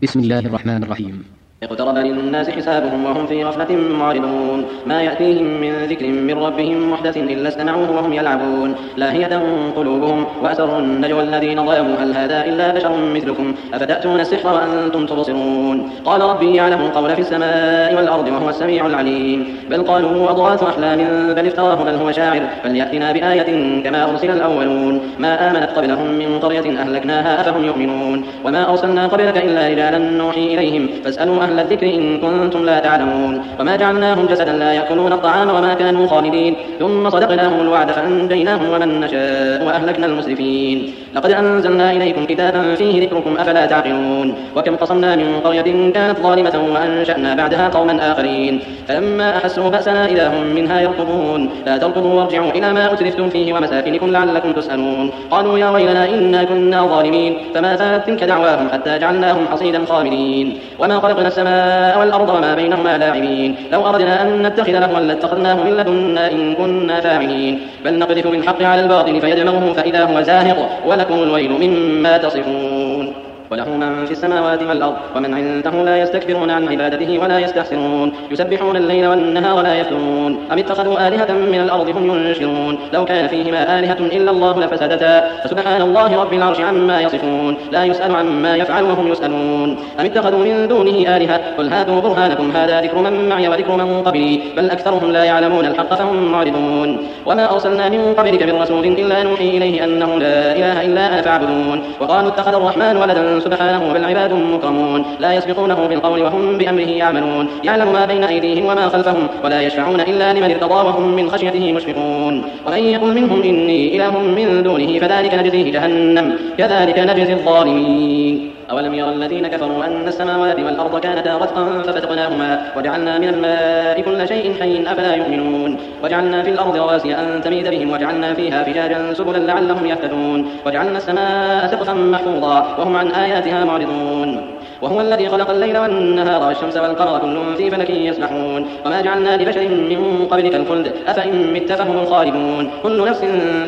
بسم الله الرحمن الرحيم. اقترب للناس حسابهم وهم في غفلة معرضون ما يأتيهم من ذكر من ربهم محدث إلا استمعوه وهم يلعبون لاهية قلوبهم وأسروا النجوى الذين ظلموا هل هذا إلا بشر مثلكم أفتأتون السحر وأنتم تبصرون قال ربي يعلم القول في السماء والأرض وهو السميع العليم بل قالوا أضغاث أحلام بل افتراه بل هو شاعر فليأتنا بآية كما أرسل الأولون ما آمنت قبلهم من قرية أهلكناها أفهم يؤمنون وما أرسلنا قبلك إلا رجالا نوحي إليهم فاسألوا أهل الذكر إن كنتم لا تعلمون وما جعلناهم جسدا لا يأكلون الطعام وما كانوا خالدين ثم صدقناهم الوعد فأنجيناهم ومن نشاء وأهلكنا المسرفين لقد أنزلنا إليكم كتابا فيه ذكركم أفلا تعقلون وكم قصمنا من قرية كانت ظالمة وأنشأنا بعدها قوما آخرين فلما أحسوا بأسنا إذا هم منها يركضون لا تركضوا وارجعوا إلى ما أترفتم فيه ومساكنكم لعلكم تسألون قالوا يا ويلنا إنا كنا ظالمين فما زالت تلك دعواهم حتى جعلناهم حصيدا خامدين وما خلقنا السماء والأرض وما بينهما لاعبين لو أردنا أن نتخذ لهوا لاتخذناه من لدنا إن كنا فاعلين بل نقذف بالحق على الباطل فيدمغه فإذا هو زاهق ولكم الويل مما تصفون وله من في السماوات والأرض ومن عنده لا يستكبرون عن عبادته ولا يستحسرون يسبحون الليل والنهار لا يفترون أم اتخذوا آلهة من الأرض هم ينشرون لو كان فيهما آلهة إلا الله لفسدتا فسبحان الله رب العرش عما يصفون لا يسأل عما يفعل وهم يسألون أم اتخذوا من دونه آلهة قل هاتوا برهانكم هذا ذكر من معي وذكر من قبلي بل أكثرهم لا يعلمون الحق فهم معرضون وما أرسلنا من قبلك من رسول إلا نوحي إليه أنه لا إله إلا أنا فاعبدون وقالوا اتخذ الرحمن ولدا سبحانه بل عباد مكرمون لا يسبقونه بالقول وهم بأمره يعملون يعلم ما بين أيديهم وما خلفهم ولا يشفعون إلا لمن ارتضى وهم من خشيته مشفقون ومن يقل منهم إني إله من دونه فذلك نجزيه جهنم كذلك نجزي الظالمين أولم يرى الذين كفروا أن السماوات والأرض كانتا رتقا ففتقناهما وجعلنا من الماء كل شيء حي أفلا يؤمنون وجعلنا في الأرض رواسي أن تميد بهم وجعلنا فيها فجاجا سبلا لعلهم يهتدون وجعلنا السماء سقفا محفوظا وهم عن آياتها معرضون وهو الذي خلق الليل والنهار والشمس والقمر كل في فلك يسبحون وما جعلنا لبشر من قبلك الخلد أفإن مت فهم الخالدون كل نفس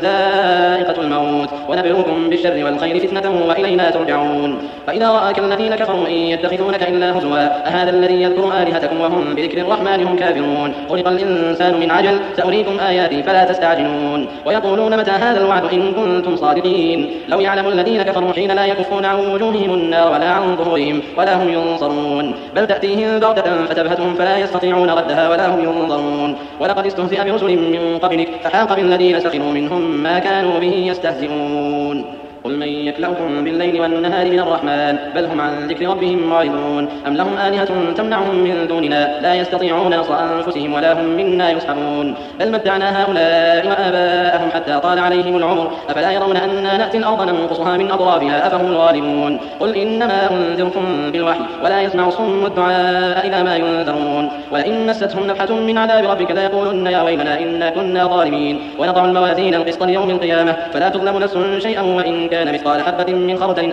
ذائقة الموت ونبلوكم بالشر والخير فتنة وإلينا ترجعون فإذا رآك الذين كفروا إن يتخذونك إلا هزوا أهذا الذي يذكر آلهتكم وهم بذكر الرحمن هم كافرون خلق الإنسان من عجل سأريكم آياتي فلا تستعجلون ويقولون متى هذا الوعد إن كنتم صادقين لو يعلم الذين كفروا حين لا يكفون عن وجوههم النار ولا عن ظهورهم ولا هم ينصرون بل تأتيهم بغتة فتبهتهم فلا يستطيعون ردها ولا هم ينظرون ولقد استهزئ برسل من قبلك فحاق بالذين سخروا منهم ما كانوا به يستهزئون قل من يكلؤكم بالليل والنهار من الرحمن بل هم عن ذكر ربهم معرضون أم لهم آلهة تمنعهم من دوننا لا يستطيعون نصر أنفسهم ولا هم منا يسحبون بل متعنا هؤلاء وآباءهم حتى طال عليهم العمر أفلا يرون أنا نأتي الأرض ننقصها من أطرافها أفهم الغالبون قل إنما أنذركم بالوحي ولا يسمع صم الدعاء إلى ما ينذرون ولئن مستهم نفحة من عذاب ربك ليقولن يا ويلنا إنا كنا ظالمين ونضع الموازين القسط ليوم القيامة فلا تظلم نفس شيئا وإن كان مثقال حبة من خردل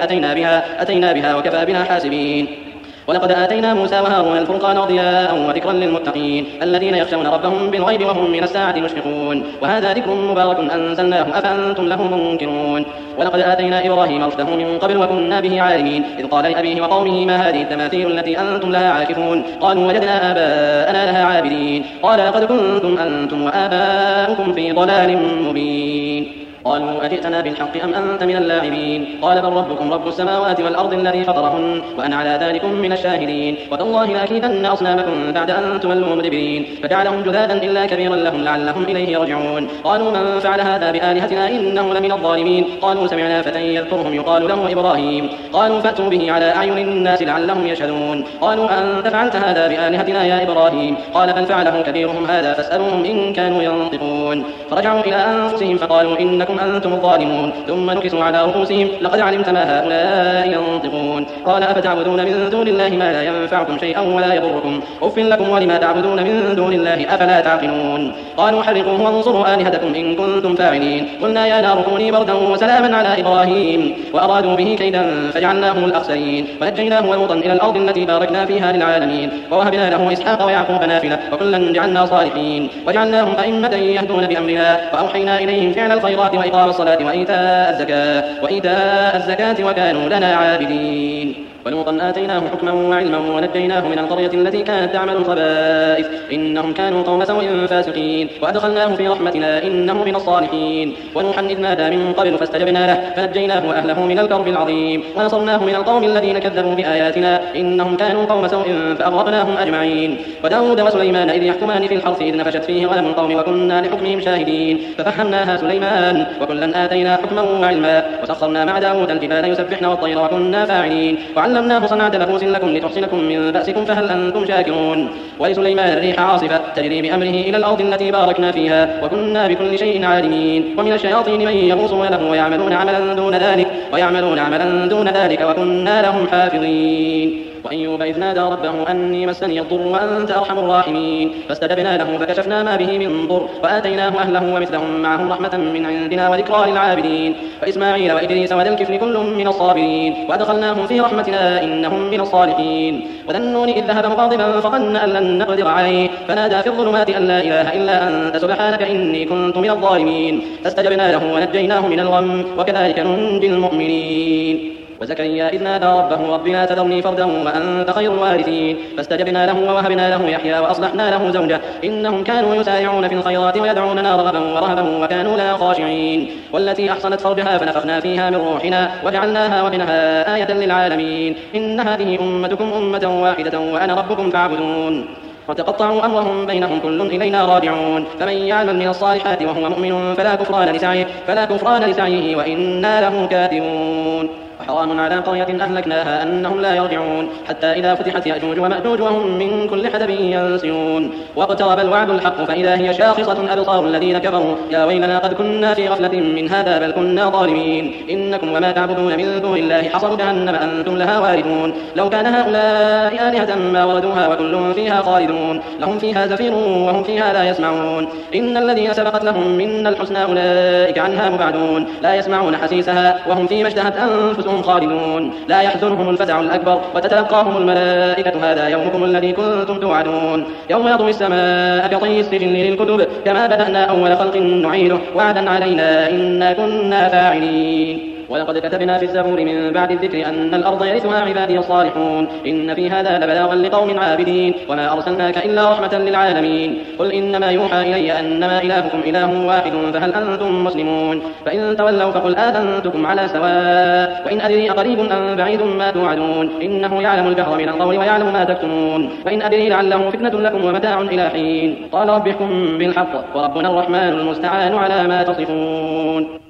أتينا بها وكفى بنا حاسبين ولقد آتينا موسى وهارون الفرقان وضياء وذكرا للمتقين الذين يخشون ربهم بالغيب وهم من الساعة مشفقون وهذا ذكر مبارك أنزلناه أفأنتم له منكرون ولقد آتينا إبراهيم رشده من قبل وكنا به عالمين إذ قال لأبيه وقومه ما هذه التماثيل التي أنتم لها عاكفون قالوا وجدنا آباءنا لها عابدين قال لقد كنتم أنتم وآباؤكم في ضلال مبين قالوا أجئتنا بالحق أم أنت من اللاعبين قال بل ربكم رب السماوات والأرض الذي فطرهن وأنا على ذلك من الشاهدين وتالله لأكيدن أصنامكم بعد أن تولوا مدبرين فجعلهم جذاذا إلا كبيرا لهم لعلهم إليه يرجعون قالوا من فعل هذا بآلهتنا إنه لمن الظالمين قالوا سمعنا فتى يذكرهم يقال له إبراهيم قالوا فأتوا به على أعين الناس لعلهم يشهدون قالوا أنت فعلت هذا بآلهتنا يا إبراهيم قال بل فعله كبيرهم هذا فاسألوهم إن كانوا ينطقون فرجعوا إلى أنفسهم فقالوا إنكم أنتم الظالمون ثم نكسوا على رؤوسهم لقد علمت ما هؤلاء ينطقون قال أفتعبدون من دون الله ما لا ينفعكم شيئا ولا يضركم أف لكم ولما تعبدون من دون الله أفلا تعقلون قالوا حرقوه وانصروا آلهتكم إن كنتم فاعلين قلنا يا نار كوني بردا وسلاما على إبراهيم وأرادوا به كيدا فجعلناهم الأخسرين ونجيناه ولوطا إلى الأرض التي باركنا فيها للعالمين ووهبنا له إسحاق ويعقوب نافلة وكلا جعلنا صالحين وجعلناهم أئمة يهدون بأمرنا وأوحينا إليهم فعل الخيرات وإقام الصلاة وإيتاء الزكاة وكانوا لنا عابدين ولوطا آتيناه حكما وعلما ونجيناه من القرية التي كانت تعمل الخبائث إنهم كانوا قوم سوء فاسقين وأدخلناه في رحمتنا إنه من الصالحين ونوحا إذ نادى من قبل فاستجبنا له فنجيناه وأهله من الكرب العظيم ونصرناه من القوم الذين كذبوا بآياتنا إنهم كانوا قوم سوء فأغرقناهم أجمعين وداود وسليمان إذ يحكمان في الحرث إذ نفشت فيه غنم القوم وكنا لحكمهم شاهدين ففهمناها سليمان وكلا آتينا حكما وعلما وسخرنا مع داود الجبال يسبحن والطير وكنا فاعلين وعلمناه صنعة لبوس لكم لتحصنكم من بأسكم فهل أنتم شاكرون ولسليمان الريح عاصفة تجري بأمره إلى الأرض التي باركنا فيها وكنا بكل شيء عالمين ومن الشياطين من يغوصون له ويعملون عملا دون ذلك وكنا لهم حافظين وأيوب إذ نادى ربه أني مسني الضر وأنت أرحم الراحمين فاستجبنا له فكشفنا ما به من ضر وآتيناه أهله ومثلهم معهم رحمة من عندنا وذكرى للعابدين وإسماعيل وإدريس وذا الكفل كل من الصابرين وأدخلناهم في رحمتنا إنهم من الصالحين وذا النون إذ ذهب مغاضبا فظن أن لن نقدر عليه فنادى في الظلمات أن لا إله إلا أنت سبحانك إني كنت من الظالمين فاستجبنا له ونجيناه من الغم وكذلك ننجي المؤمنين وزكريا إذ نادى ربه رب لا تذرني فردا وأنت خير الوارثين فاستجبنا له ووهبنا له يحيى وأصلحنا له زوجه إنهم كانوا يسارعون في الخيرات ويدعوننا رغبا ورهبا وكانوا لنا خاشعين والتي أحصنت فرجها فنفخنا فيها من روحنا وجعلناها وابنها آية للعالمين إن هذه أمتكم أمة واحدة وأنا ربكم فاعبدون وتقطعوا أمرهم بينهم كل إلينا راجعون فمن يعمل من الصالحات وهو مؤمن فلا كفران لسعيه وإنا له كاتبون وحرام على قرية أهلكناها أنهم لا يرجعون حتى إذا فتحت يأجوج ومأجوج وهم من كل حدب ينسلون واقترب الوعد الحق فإذا هي شاخصة أبصار الذين كفروا يا ويلنا قد كنا في غفلة من هذا بل كنا ظالمين إنكم وما تعبدون من دون الله حصب جهنم أنتم لها واردون لو كان هؤلاء آلهة ما وردوها وكل فيها خالدون لهم فيها زفير وهم فيها لا يسمعون إن الذين سبقت لهم منا الحسنى أولئك عنها مبعدون لا يسمعون حسيسها وهم فيما اشتهت أنفسهم خالدون لا يحزنهم الفزع الأكبر وتتلقاهم الملائكة هذا يومكم الذي كنتم توعدون يوم نطوي السماء كطي السجل للكتب كما بدأنا أول خلق نعيده وعدا علينا إنا كنا فاعلين ولقد كتبنا في الزبور من بعد الذكر أن الأرض يرثها عبادي الصالحون إن في هذا لبلاغا لقوم عابدين وما أرسلناك إلا رحمة للعالمين قل إنما يوحى إلي أنما إلهكم إله واحد فهل أنتم مسلمون فإن تولوا فقل آذنتكم على سواء وإن أدري أقريب أم بعيد ما توعدون إنه يعلم الجهر من القول ويعلم ما تكتمون وإن أدري لعله فتنة لكم ومتاع إلى حين قال رب احكم بالحق وربنا الرحمن المستعان على ما تصفون.